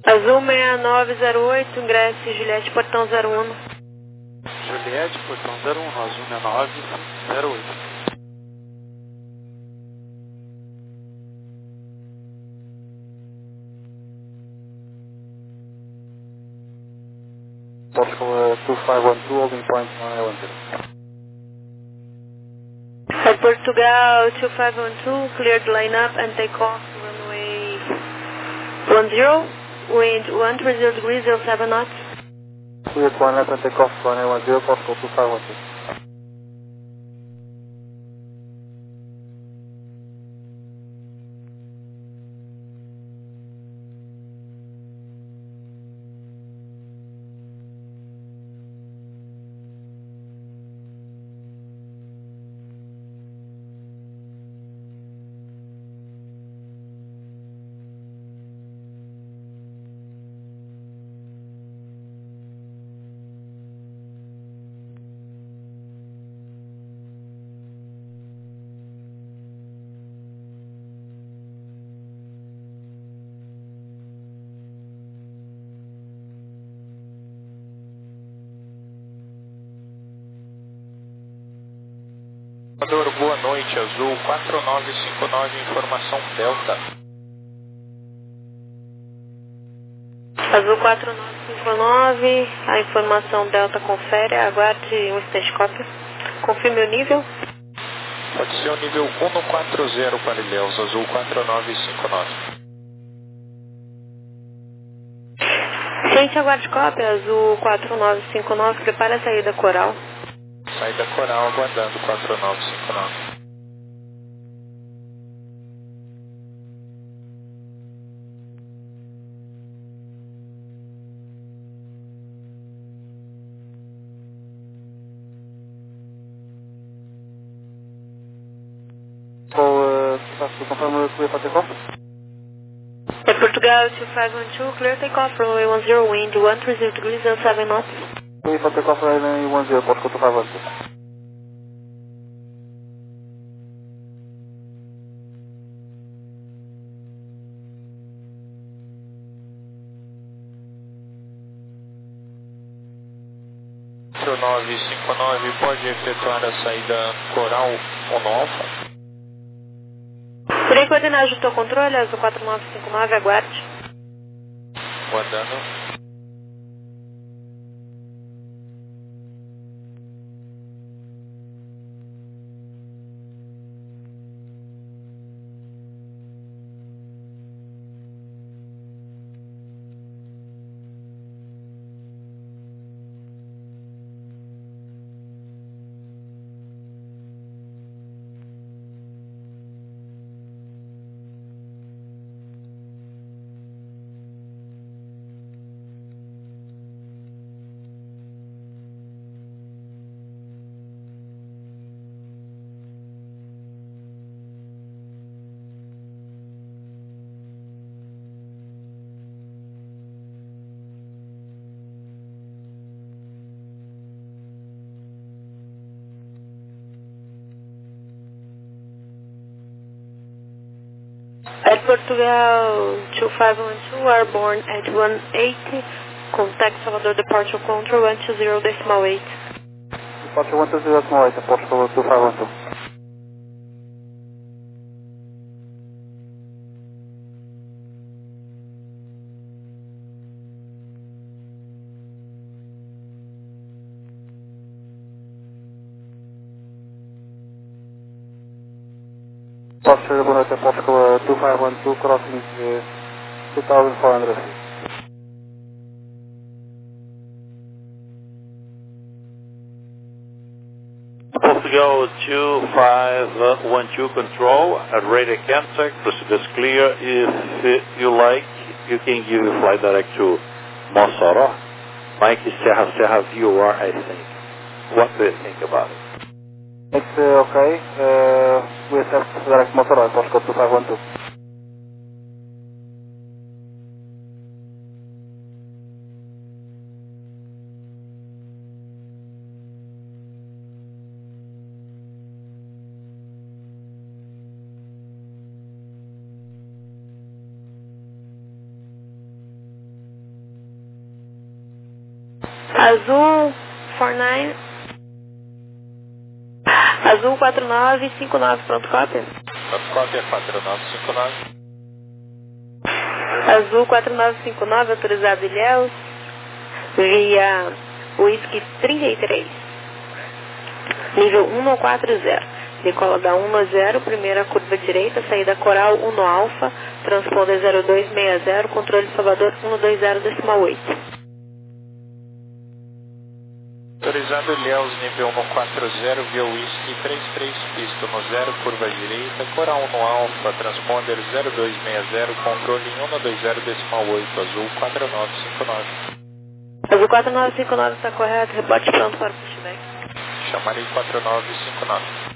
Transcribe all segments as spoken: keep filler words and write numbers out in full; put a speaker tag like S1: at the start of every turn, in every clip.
S1: Azul seis nove zero oito, ingresso Juliette, portão zero um.
S2: Juliette, portão zero um, Azul seis nove zero oito.
S3: Portugal two five one two, holding point nine one zero.
S1: At Portugal two five one two, cleared lineup and take off runway one zero, wind one three zero degrees, zero seven knots.
S3: Cleared lineup and take off runway one zero, Portugal two five one two.
S2: Salvador, boa noite, Azul quatro nove cinco nove, informação Delta.
S1: Azul quatro nove cinco nove, a informação Delta confere, aguarde um instante cópia. Confirme o nível.
S2: Pode ser o nível um no quatro zero para Ilhéus, Azul quatro nove cinco nove.
S1: Gente, aguarde cópia, Azul quatro nove cinco nove, prepara a saída coral.
S2: Saída coral aguardando quatro nove cinco nove.
S3: So, uh, to confirm the clear for takeoff?
S1: At Portugal two five one two, clear takeoff, runway one zero, wind one three zero degrees, zero seven knots.
S3: Clear for takeoff runway one zero, Portugal two five one two.
S2: quatro nove cinco nove, pode efetuar a saída coral ou no alfa?
S1: Irei coordenar junto ao controle, Azul quatro nove cinco nove, aguarde.
S2: Aguardando.
S1: At Portugal two five one two, airborne at one eighty, contact Salvador departure control one two zero decimal eight.
S3: Departure one two zero decimal eight, Portugal two five one two. Departure one eight, Portugal two five one two, crossing uh, two thousand four hundred feet.
S4: Portugal two five one two control, at radar contact, procedures clear. If you like, you can give a flight direct to Mossoró, Mike Serra Serra V O R, I think. What do you think about it?
S3: It's uh, okay, uh, we accept direct Mossoró, Portugal two five one two.
S1: Azul quatro nove. Azul quatro nove cinco nove, pronto, cópia?
S2: Pronto, cópia quatro nove cinco nove.
S1: Azul quatro nove cinco nove, autorizado Ilhéus, via Whisky trinta e três, nível um no quatro zero. Decola da um no zero, primeira curva direita, saída coral um no alfa, transponder zero dois seis zero, controle Salvador um no dois zero, decimal oito.
S2: Autorizado Ilhéus, nível um no quatro zero, via Whisky trinta e três, pista no zero, curva direita, coral um no alfa, transponder zero dois seis zero, controle um no dois zero, decimal oito, azul quatro nove cinco nove.
S1: Azul quatro nove cinco nove está correto, rebote pronto para o pushback.
S2: Chamarei quatro nove cinco nove.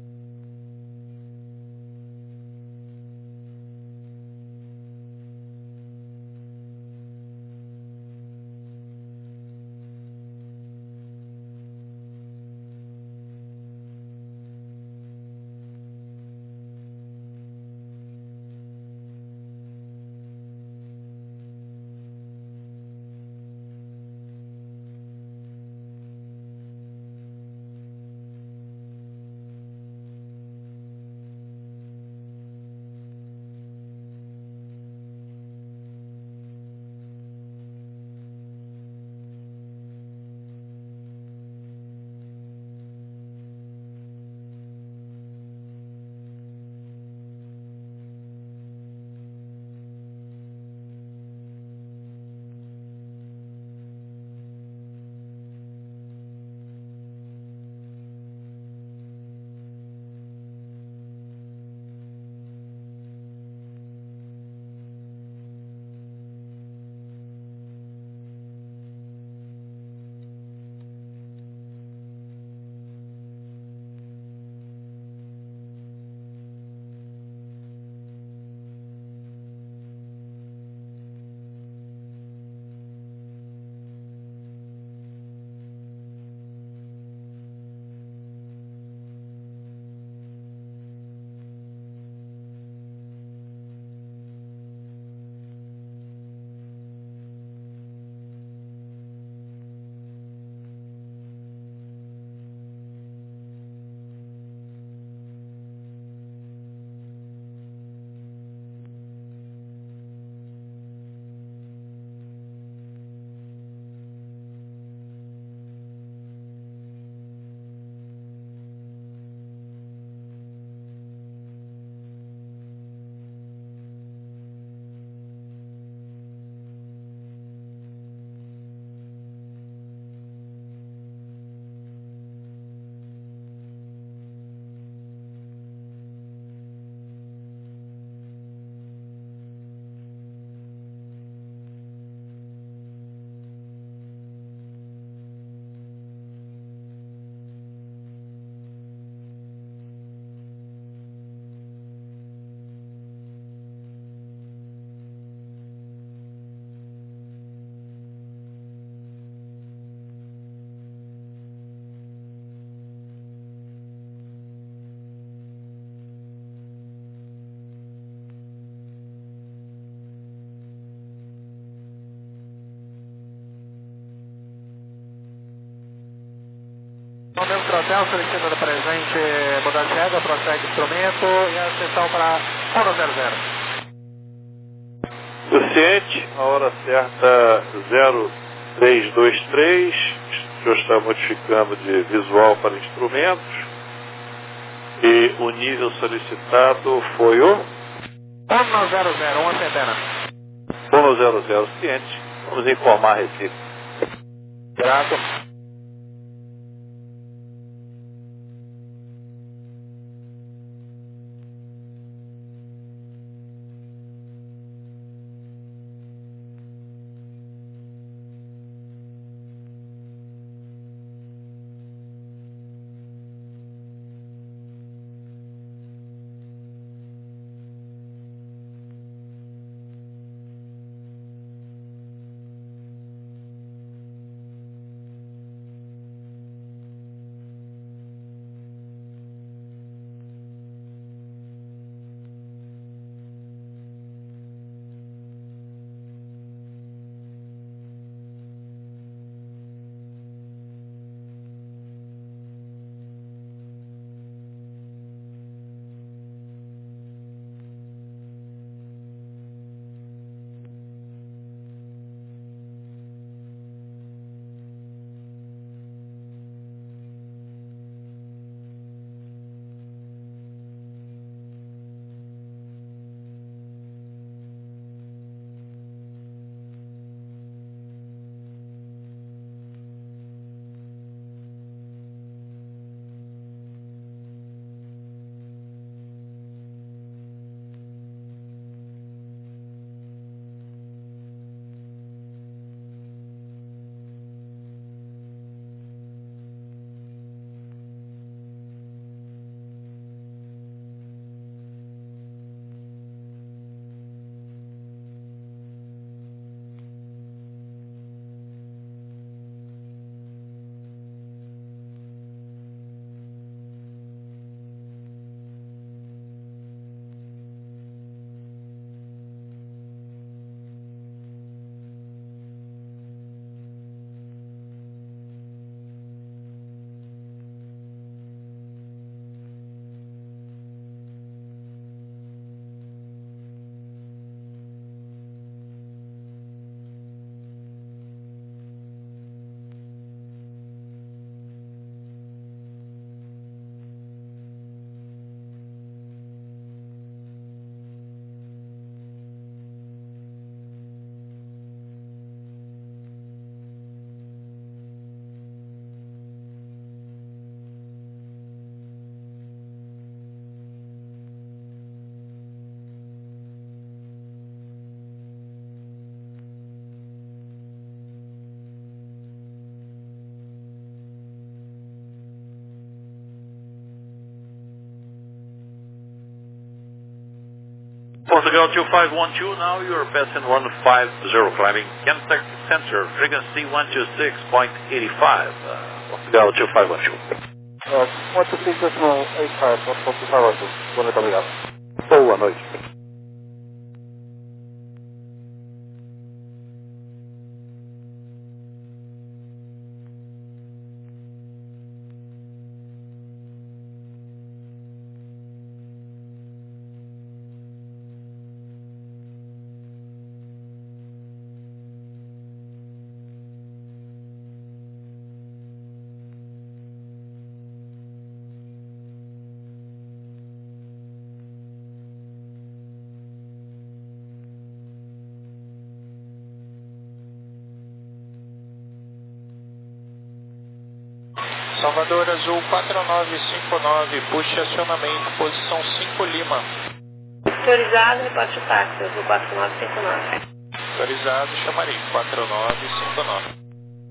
S3: No Neutro Hotel, solicitando presente, mudança de régua, prossegue instrumento e a sessão para um no zero zero.
S4: Suficiente, a hora certa zero três dois três, o senhor está modificando de visual para instrumentos e o nível solicitado foi o?
S3: um no zero zero, uma centena.
S4: um no zero zero, ciente, vamos informar a Recife.
S3: Grato.
S4: Portugal two five one two, now you're passing one five zero, climbing Kentucky Center, frequency one two six point eight five. Uh, Portugal two five one two.
S3: Uh, one two six decimal eight five, one two five one two. Muito obrigado.
S4: Boa noite.
S2: Salvador Azul quatro nove cinco nove, puxe acionamento, posição cinco Lima.
S1: Autorizado, reporte o táxi, Azul quatro nove cinco nove.
S2: Autorizado, chamarei quatro nove cinco nove.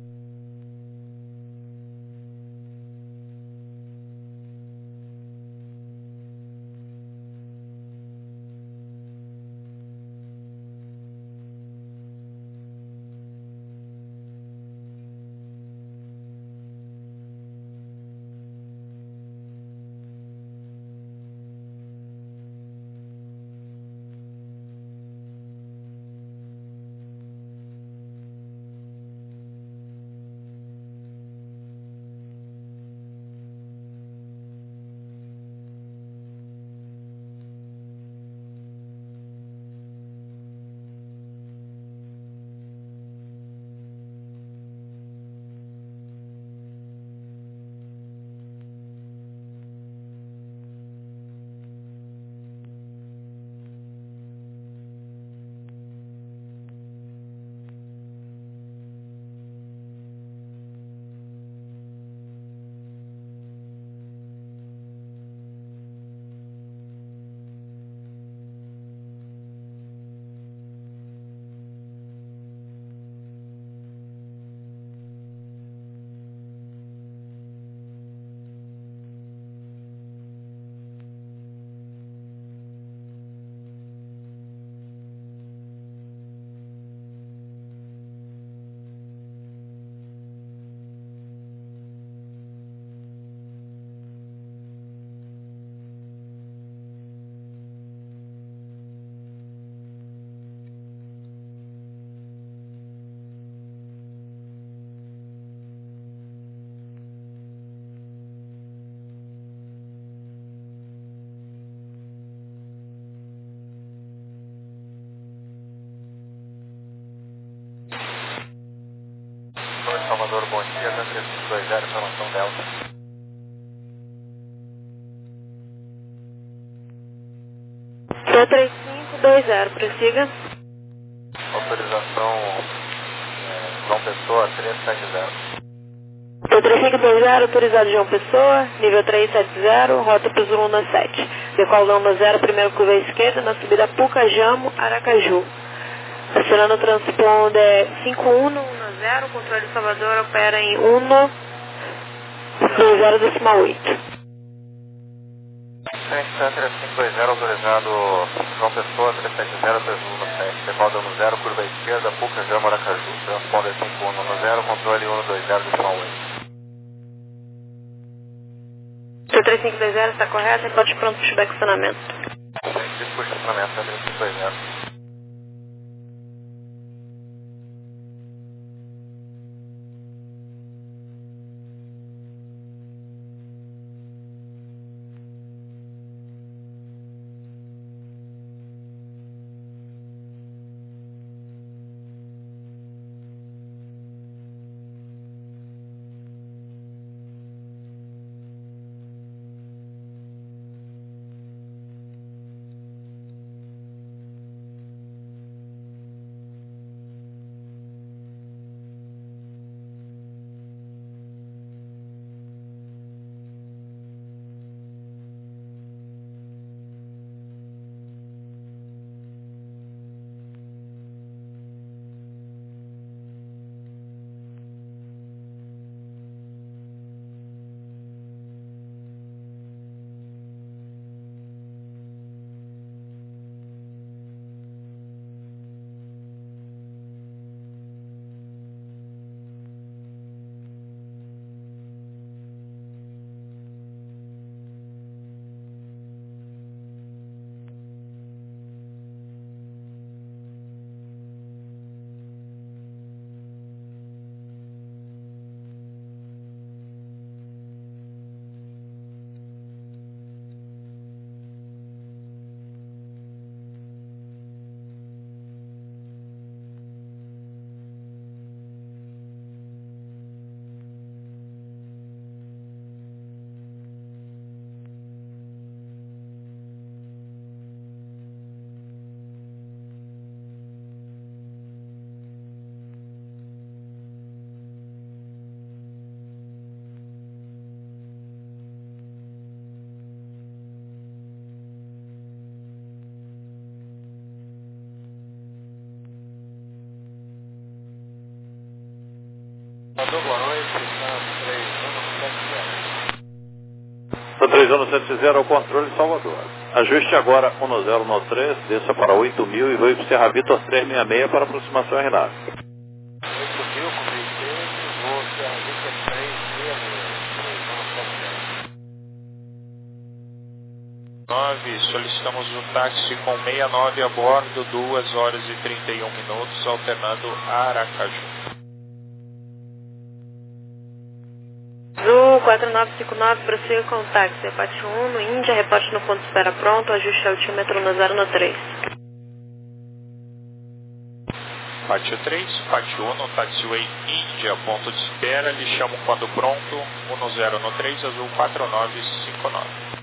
S3: Salvador, bom dia, três cinco dois zero, informação Delta.
S1: três cinco dois zero, prossiga.
S3: Autorização é, João Pessoa trezentos e setenta.
S1: três cinco dois zero, autorizado João Pessoa, nível trezentos e setenta, rota para o Zulu sete. Decola onda zero, primeiro curva à esquerda, na subida Pucajamo, Aracaju. Acionando o transponder cinco um um zero, controle de Salvador opera em um dois zero decimal oito.
S3: três cinco dois zero, autorizado João Pessoa trezentos e setenta, Zulu sete. Decola onda zero, curva à esquerda, Pucajamo, Aracaju. Transponder cinco um um zero, controle um dois zero decimal oito.
S1: três cinco dois zero está correto, reporte pronto para o pushback estacionamento.
S3: Desculpe, estacionamento três cinco dois zero. Salvador, boa noite, estamos três um sete zero.
S4: São três um sete zero ao controle Salvador. Ajuste agora um zero um três, desça para oito mil e vai para o Serra Vitor trezentos e sessenta e seis para aproximação a Renave.
S3: oito mil, comprei treze, vou Serra Vitor trezentos e sessenta e seis, três um sete zero.
S2: nove, solicitamos o táxi com sessenta e nove a bordo, duas horas e trinta e um minutos, alternando Aracaju.
S1: Azul quatro nove cinco nove, prossiga com o táxi, reparte um no Índia, reparte no ponto de espera pronto, ajuste altímetro no zero no três.
S2: Pátio três, Pátio um, taxiway Índia, ponto de espera, lhe chamo quando pronto, um zero no três, Azul quatro nove cinco nove.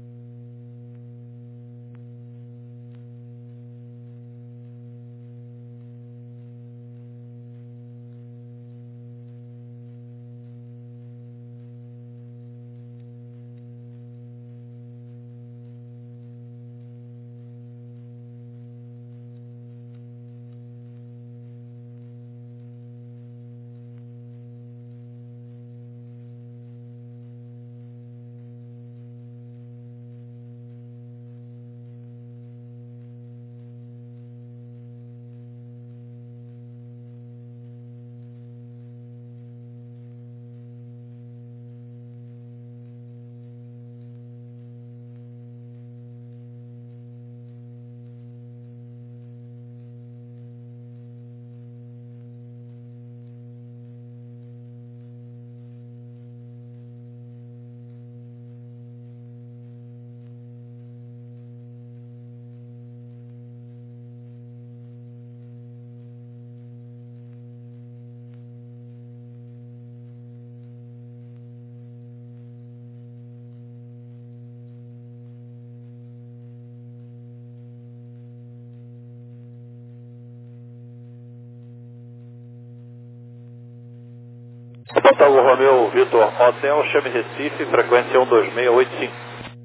S4: Botafogo Romeu Vitor Hotel, chame Recife, frequência um dois seis oito cinco.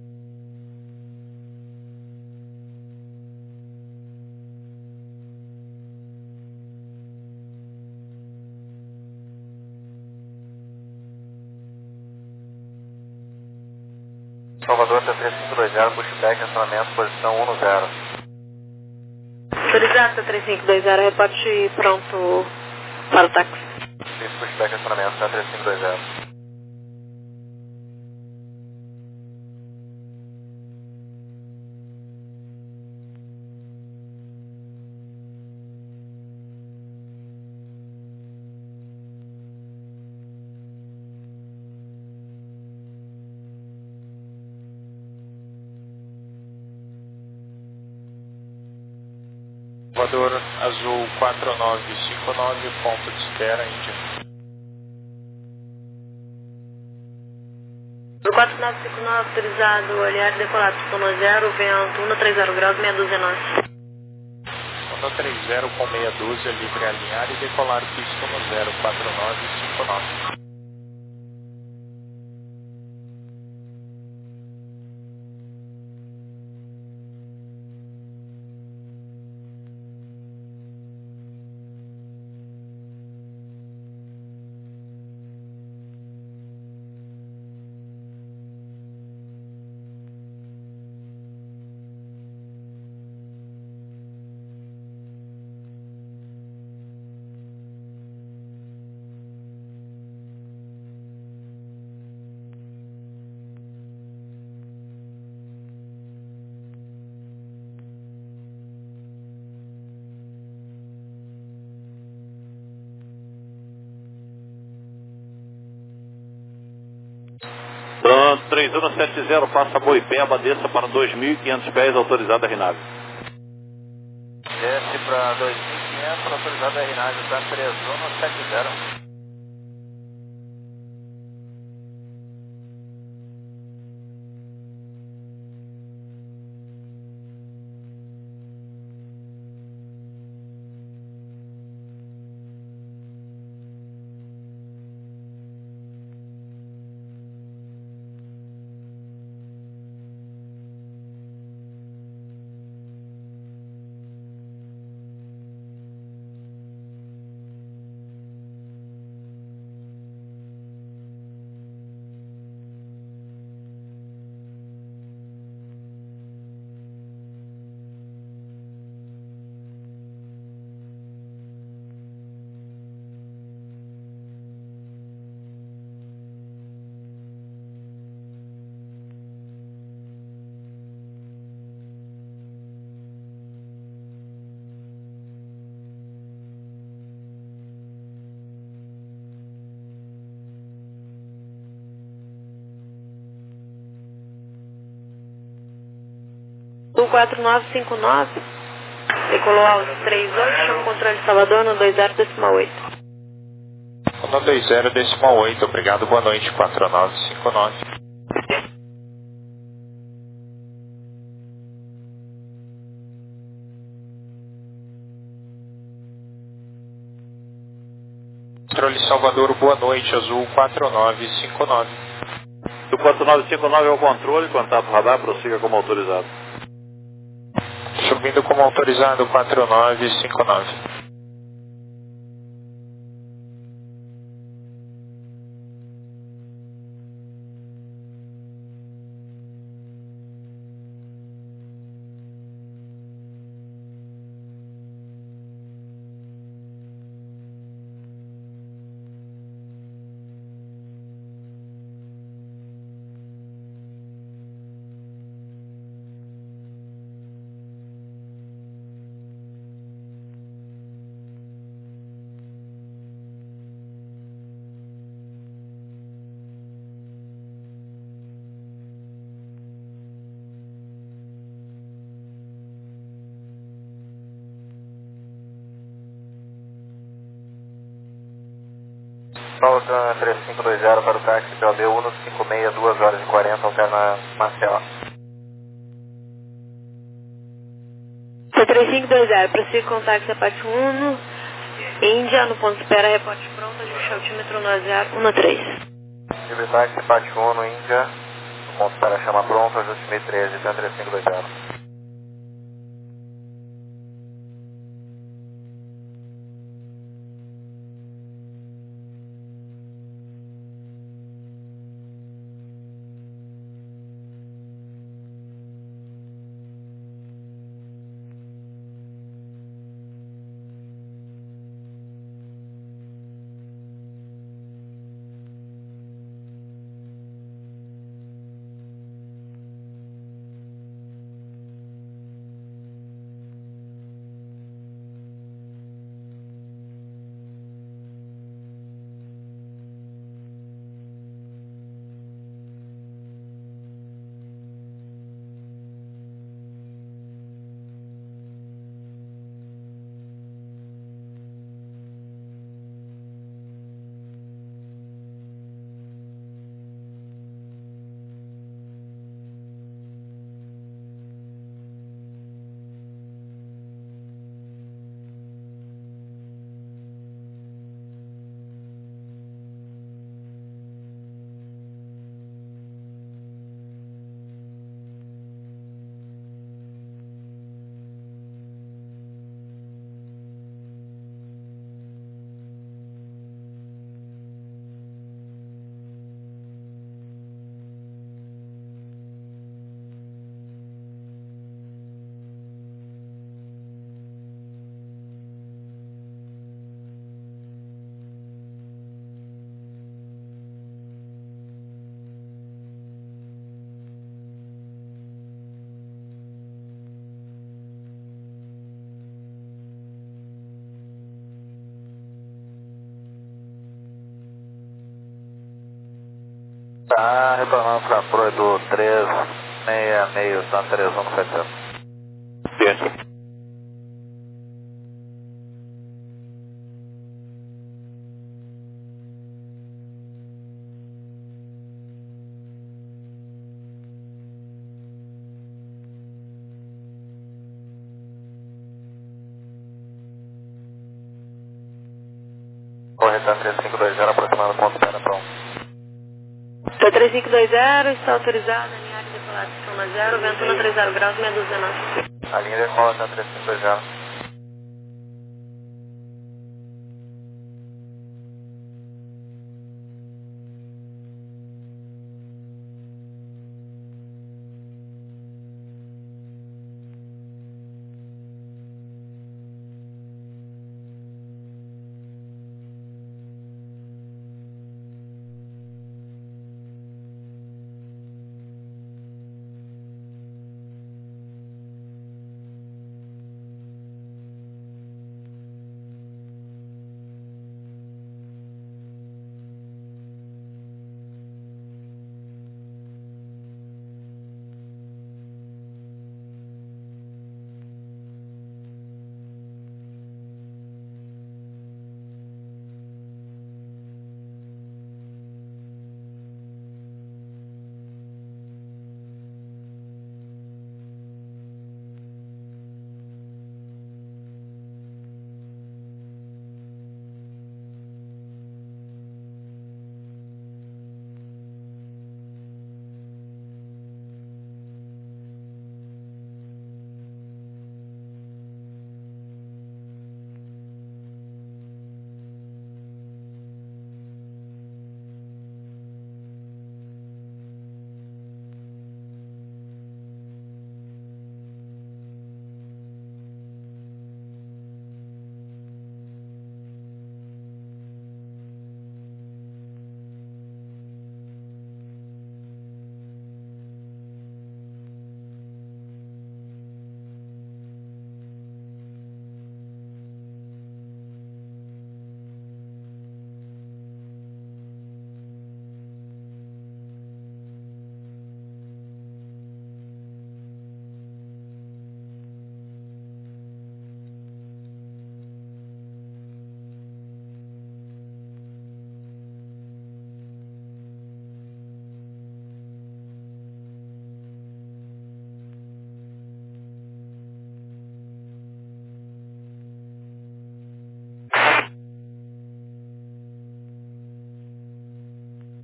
S3: Salvador, T três cinco dois zero, pushback, acionamento, posição um no zero.
S1: Autorizado, T três cinco dois zero, reparte pronto para o táxi.
S3: Isso, pushback, acionamento, T três cinco dois zero.
S2: Salvador, Azul quatro nove cinco nove, ponto de espera, Índia.
S1: Do quatro nove cinco nove, autorizado, olhar decolar, pistão zero, vento um três zero graus, meia dúzia norte.
S2: um três zero com meia dúzia, livre alinhar e decolar pista no zero quatro nove cinco nove.
S4: três um sete zero, passa Boipeba, desça para dois mil e quinhentos pés, autorizada a Renave.
S3: Desce para dois mil e quinhentos, autorizado a Renave, está três um sete zero.
S1: Sul quatro nove cinco nove, decolou alto três oito, chama o controle de Salvador no dois zero decimal oito.
S2: No dois zero decimal oito, obrigado, boa noite, quatro nove cinco nove. Controle Salvador, boa noite, Azul quatro nove cinco nove.
S4: O quatro nove cinco nove é o controle, contato radar, prossiga como autorizado.
S2: Subindo como autorizado, quatro nove cinco nove.
S3: Volta três cinco dois zero para o táxi P O B um cinco seis, duas horas e quarenta, alterna Maceió.
S1: C três cinco dois zero, prossiga com o táxi Apache um, Índia, no ponto de espera, reporte pronto, ajuste altímetro no zero um três.
S3: Livre táxi Apache um, Índia, no ponto de espera, chama pronto, ajuste mil e treze, então três cinco dois zero. Tá retornando para Pro do três seis seis, Santa três um sete zero.
S4: Sim.
S3: Correção três cinco dois zero, aproximando o ponto de espera, pronto.
S1: C três cinco dois zero, está autorizado, alinhar de decolação na zero, vento no três zero graus, meia dúzia nove.
S3: A linha decola está três cinco dois zero.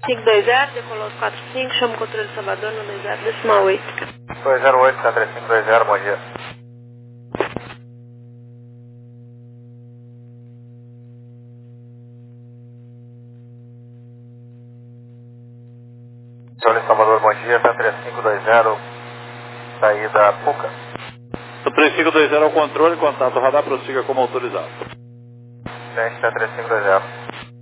S1: cinco dois zero, decolou quatro cinco, chama o controle de Salvador no dois zero decimal oito.
S3: dois zero oito, K três cinco dois zero, bom dia. Controle Salvador, bom dia, K três cinco dois zero, saída Puca.
S4: Do três cinco dois zero ao controle, contato radar, prossiga como autorizado.
S3: Teste K três cinco dois zero.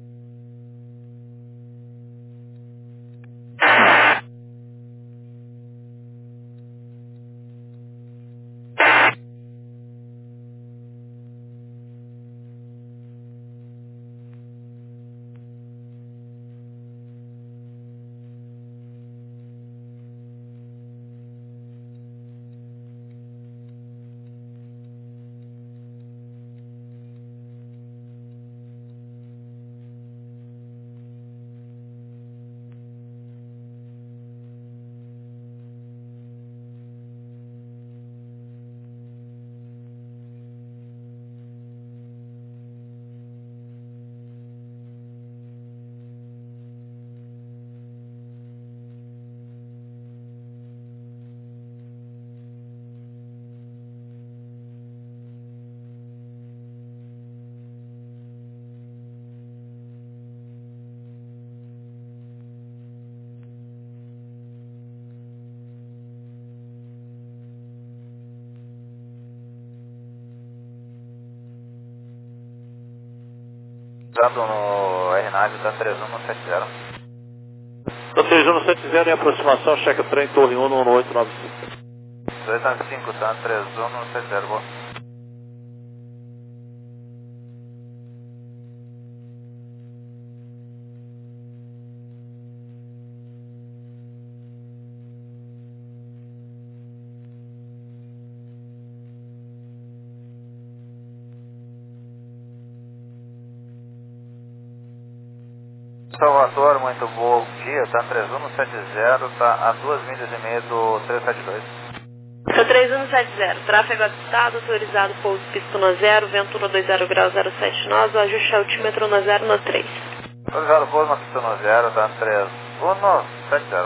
S3: Usando no R nove, tá três um sete zero.
S4: Tá três um sete zero em aproximação, checa trem, torre um no oito nove cinco.
S3: dois nove cinco, tá três um sete zero, boa. Salvador, muito bom dia, tá três um sete zero, tá a duas milhas e meia do três sete dois.
S1: Tá três um sete zero, tráfego avistado, autorizado pouso pista no zero, vento no dois zero grau zero sete nós, ajuste altímetro no zero no três.
S3: Autorizado pouso na pista no zero, tá três um sete zero.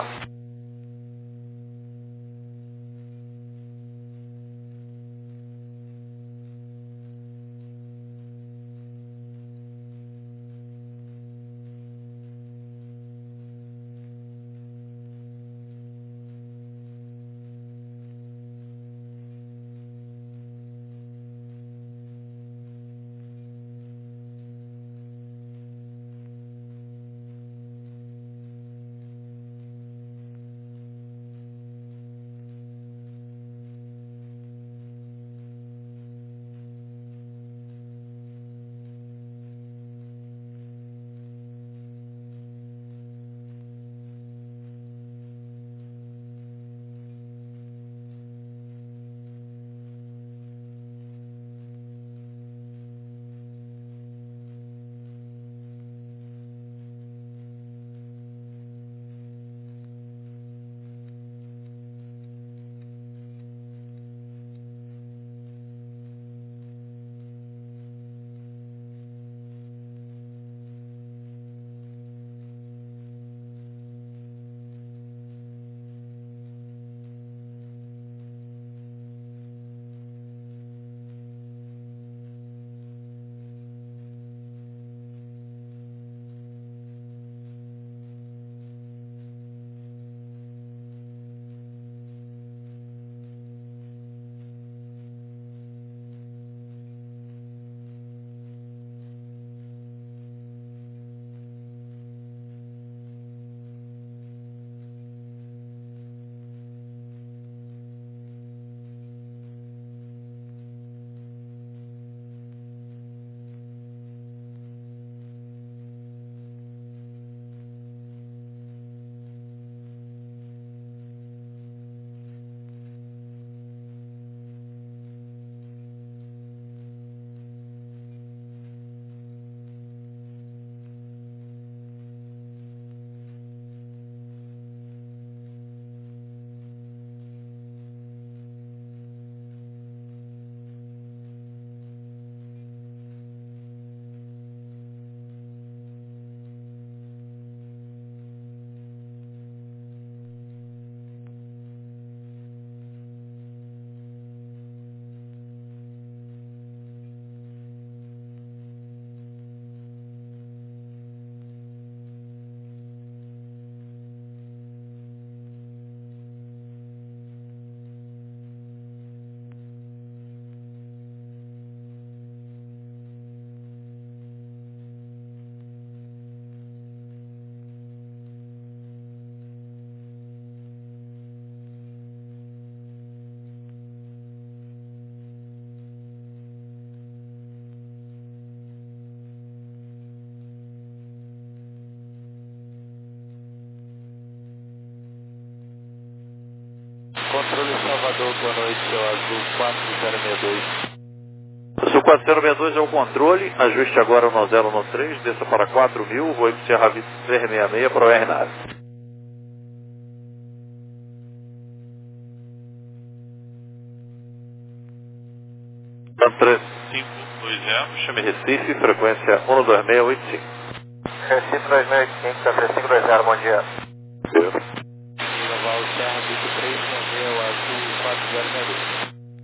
S2: Salvador, boa noite, é o Azul quatro zero seis dois.
S4: Sul quatro zero seis dois é o controle, ajuste agora no zero um três, desça para quatro mil, vou para Sierra Vista trezentos e sessenta e seis para o R nave. três cinco dois zero, chame Recife, frequência um dois seis oito cinco.
S3: Recife dois seis oito cinco, três cinco dois zero, bom dia.
S2: Noval Serra Vito três Romeu Azul quatro zero seis dois.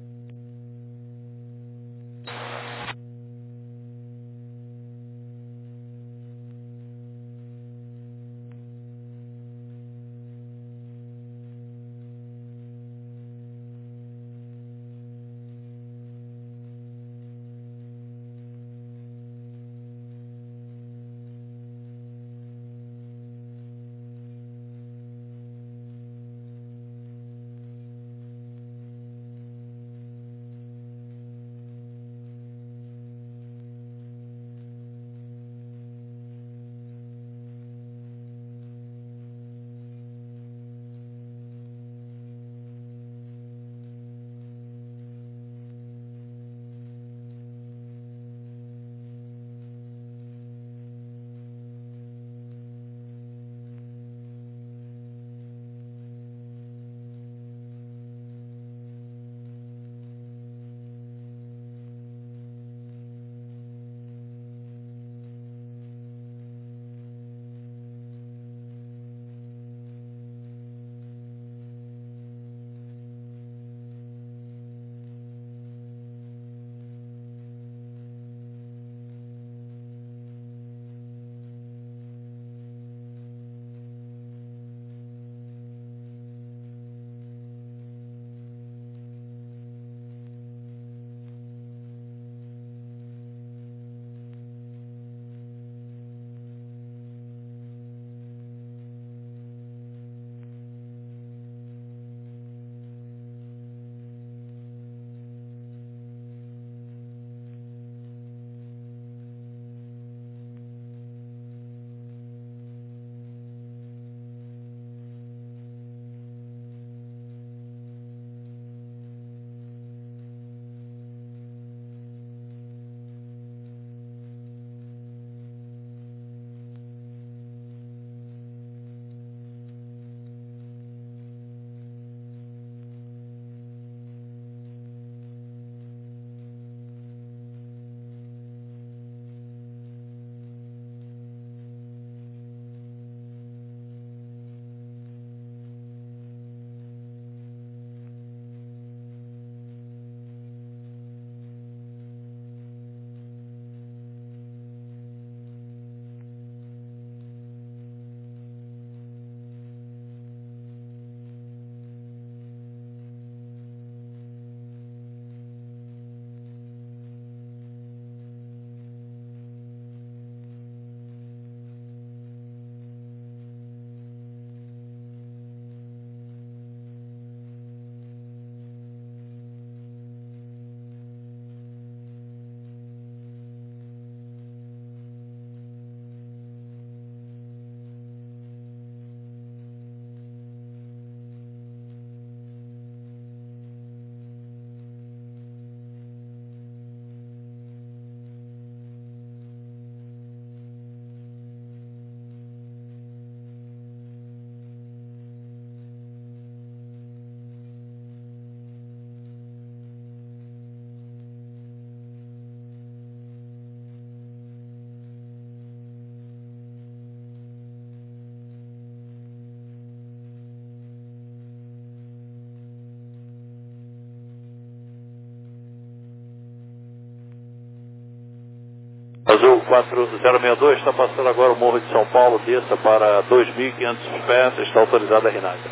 S4: Azul quatro zero seis dois, está passando agora o Morro de São Paulo, desça para dois mil e quinhentos pés, está autorizada a R nave.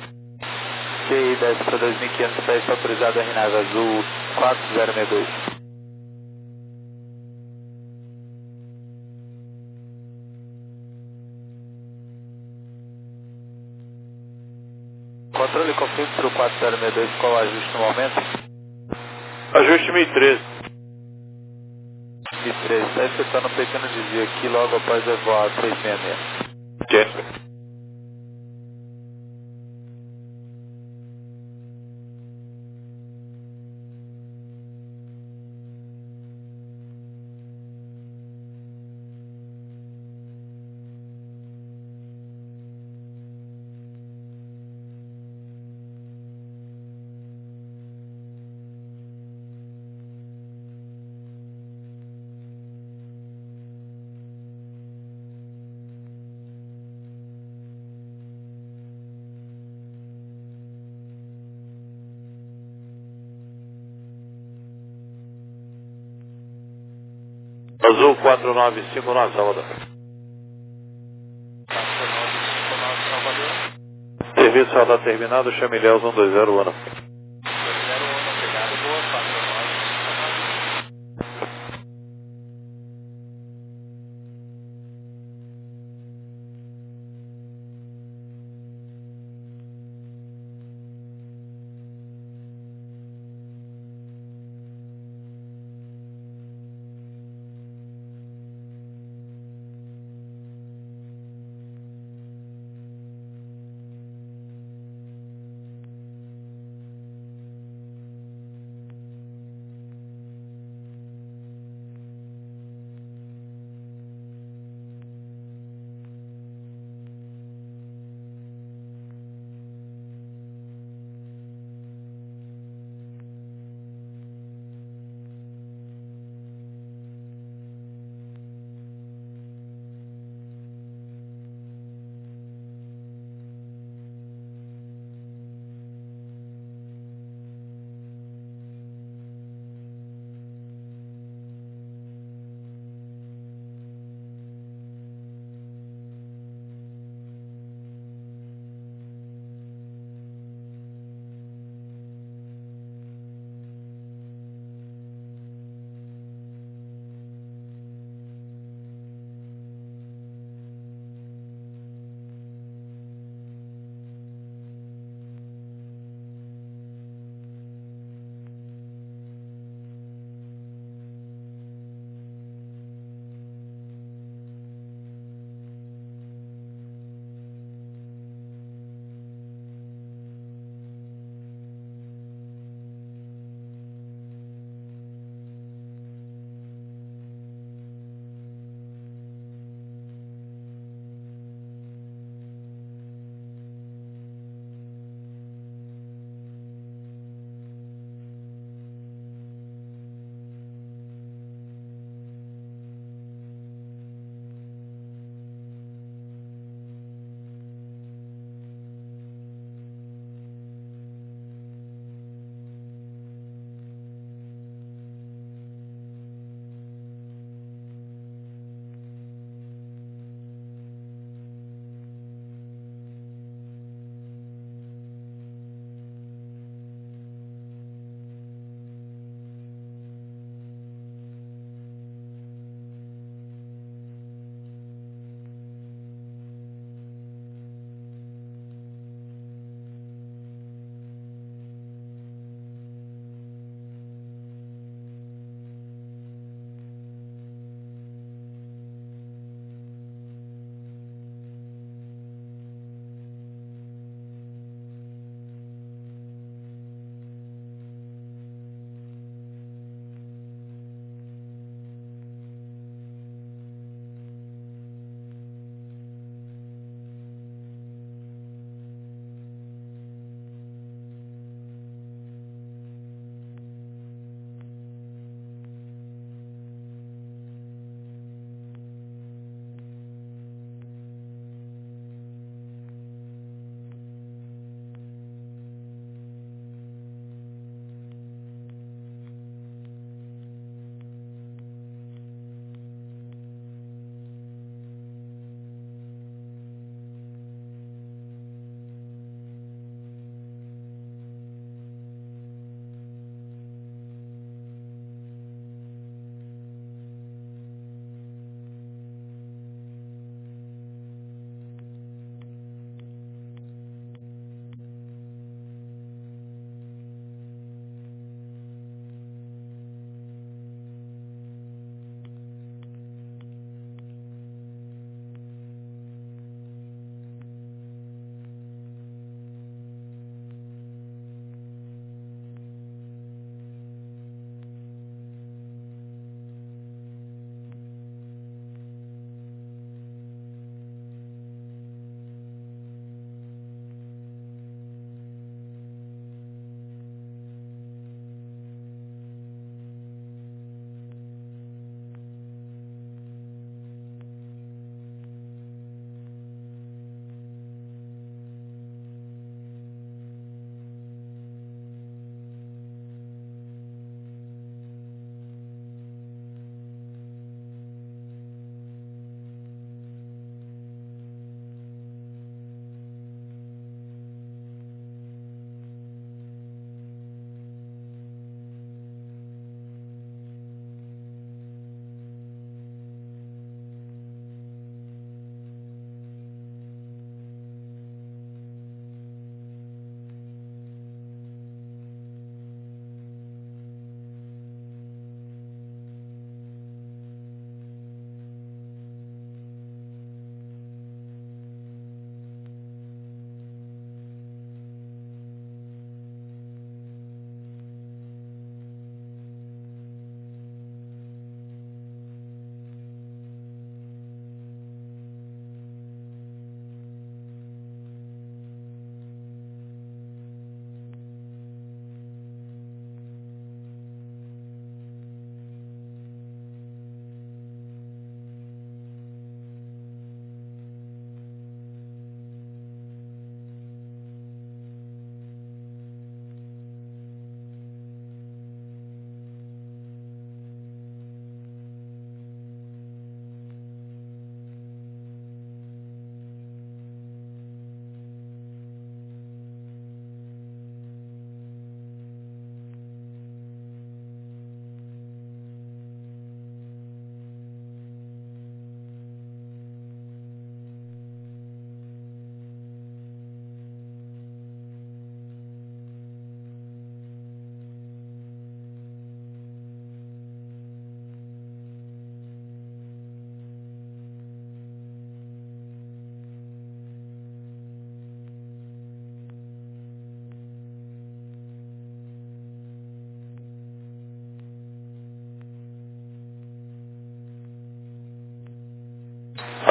S2: Q I desce para dois mil e quinhentos pés, está autorizada a R nave Azul quatro zero seis dois. Controle confirme para o quatro zero seis dois, qual o ajuste no momento?
S4: Ajuste mil e treze.
S2: mil e treze, está efetuando um pequeno desvio aqui logo após a voar três seis seis.
S4: Ok. Azul quatro nove cinco nove, Salvador.
S2: quatro nove cinco nove, Salvador.
S4: Serviço radar terminado, chame Ilhéus um dois zero, Ana.
S2: dois zero um, obrigado, boa, quatro nove cinco nove.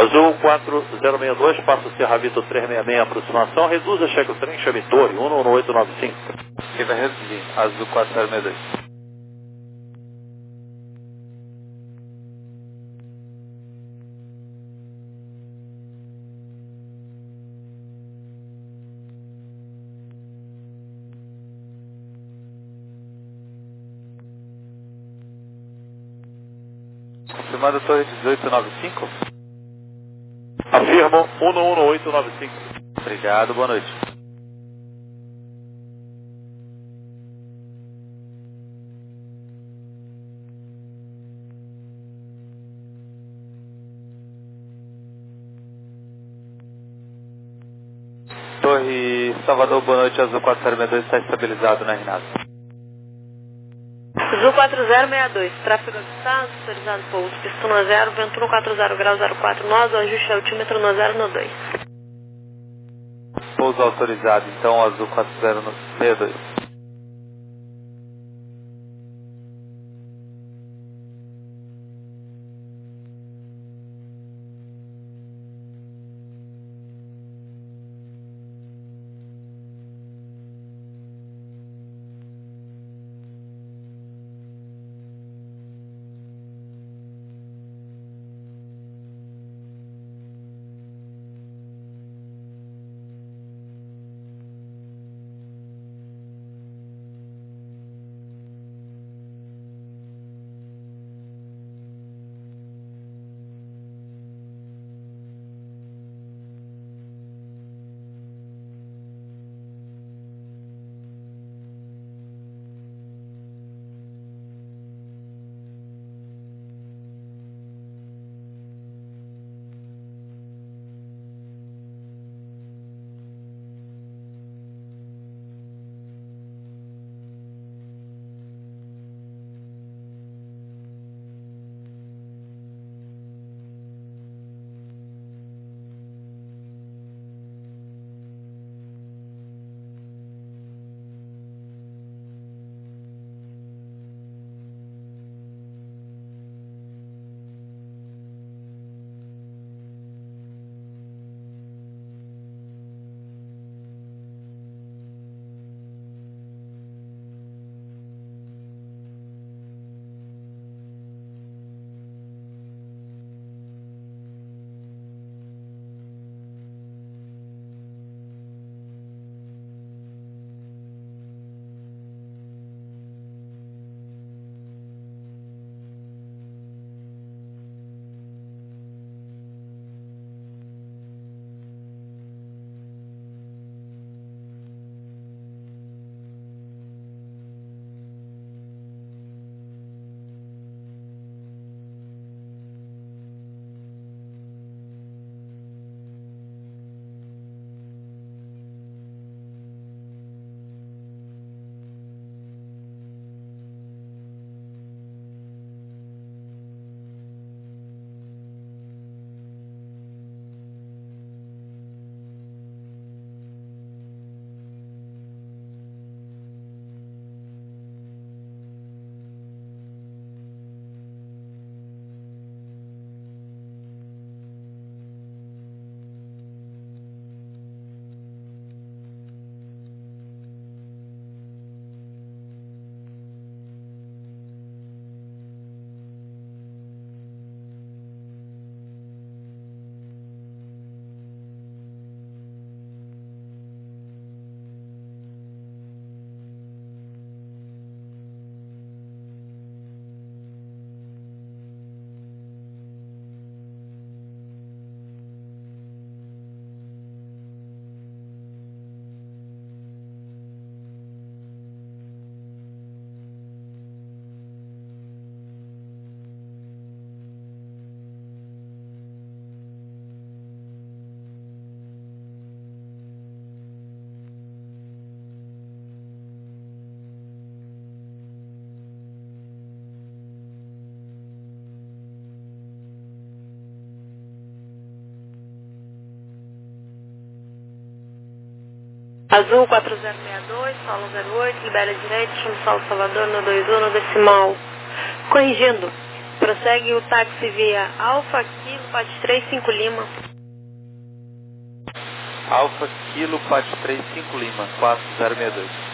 S4: Azul quatro zero seis dois, passa o Serravito trezentos e sessenta e seis, aproximação, reduza, cheque o trem, chame Torre, um um oito nove cinco.
S3: Que vai reduzir, Azul quatro zero seis dois. Confirmado Torre dezoito nove cinco.
S4: Afirmo, um um oito nove cinco.
S3: Obrigado, boa noite. Torre Salvador, boa noite, Azul quatro zero seis dois está estabilizado na Renata.
S1: Azul quatro zero seis dois, tráfego avistado, autorizado pouso, pista no zero, vento no quatro zero grau zero quatro nós, ajuste altímetro no zero no dois.
S3: Pouso autorizado, então, Azul quatro zero seis dois.
S1: Azul quatro zero seis dois, solo zero oito, libera direito, chama Solo Salvador no dois um no decimal. Corrigindo, Prossegue o táxi via Alfa Kilo Pat três cinco Lima.
S5: Alfa Kilo Pat três cinco Lima, quatro zero seis dois.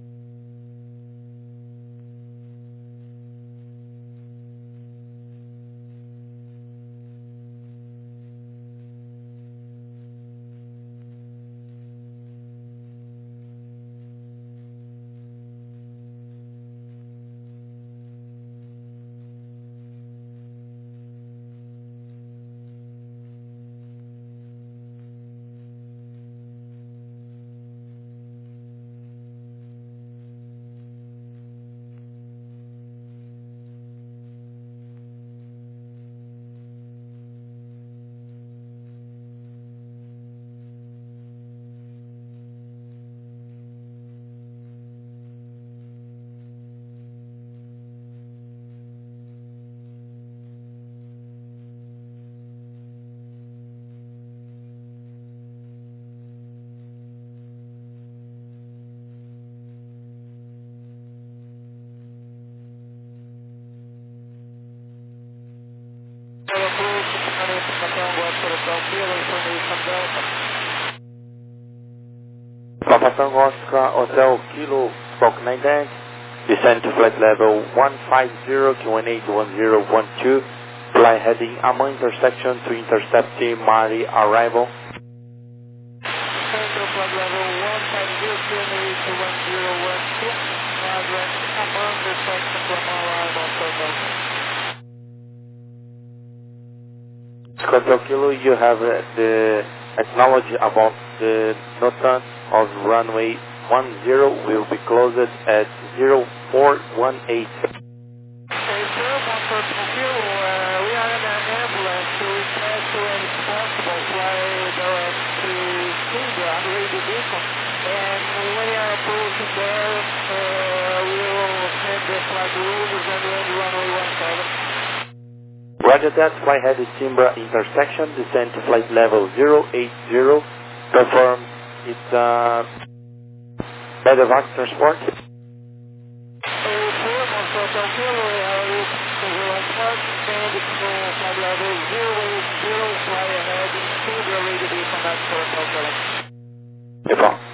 S6: Papa Tango Oscar Hotel Kilo Spock nine dash, descend to flight level one five zero, Q one eight one zero one two, fly heading Ama intersection to intercept Team Mari arrival.
S2: Descend to flight level one five zero, Q one eight one zero one two, address Ama intersection to arrival.
S6: Hotel Kilo, you have uh, the acknowledge about the NOTAM of runway one zero will be closed at zero four one eight.
S2: Okay, sir, Hotel Kilo, uh, we are in an ambulance to request to any possible fly direct to Sindra on radio vehicle, and when we are approaching there, uh, we will send the flight rules and land runway one seven.
S6: Roger that, fly heading Simbra intersection, descend to flight level zero eight zero, perform its uh, medevac transport.
S2: Okay, Hotel Kilo, we are reaching to zero one, descend to flight level zero eight zero, fly ahead in Sindra radio vehicle, that's for Hotel Kilo.
S6: No problem.